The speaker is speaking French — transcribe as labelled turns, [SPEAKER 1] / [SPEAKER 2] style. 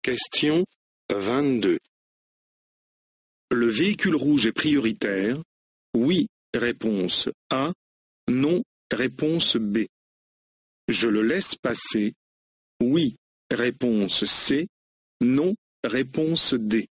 [SPEAKER 1] Question 22. Le véhicule rouge est prioritaire? Oui, réponse A. Non, réponse B. Je le laisse passer? Oui, réponse C. Non, réponse D.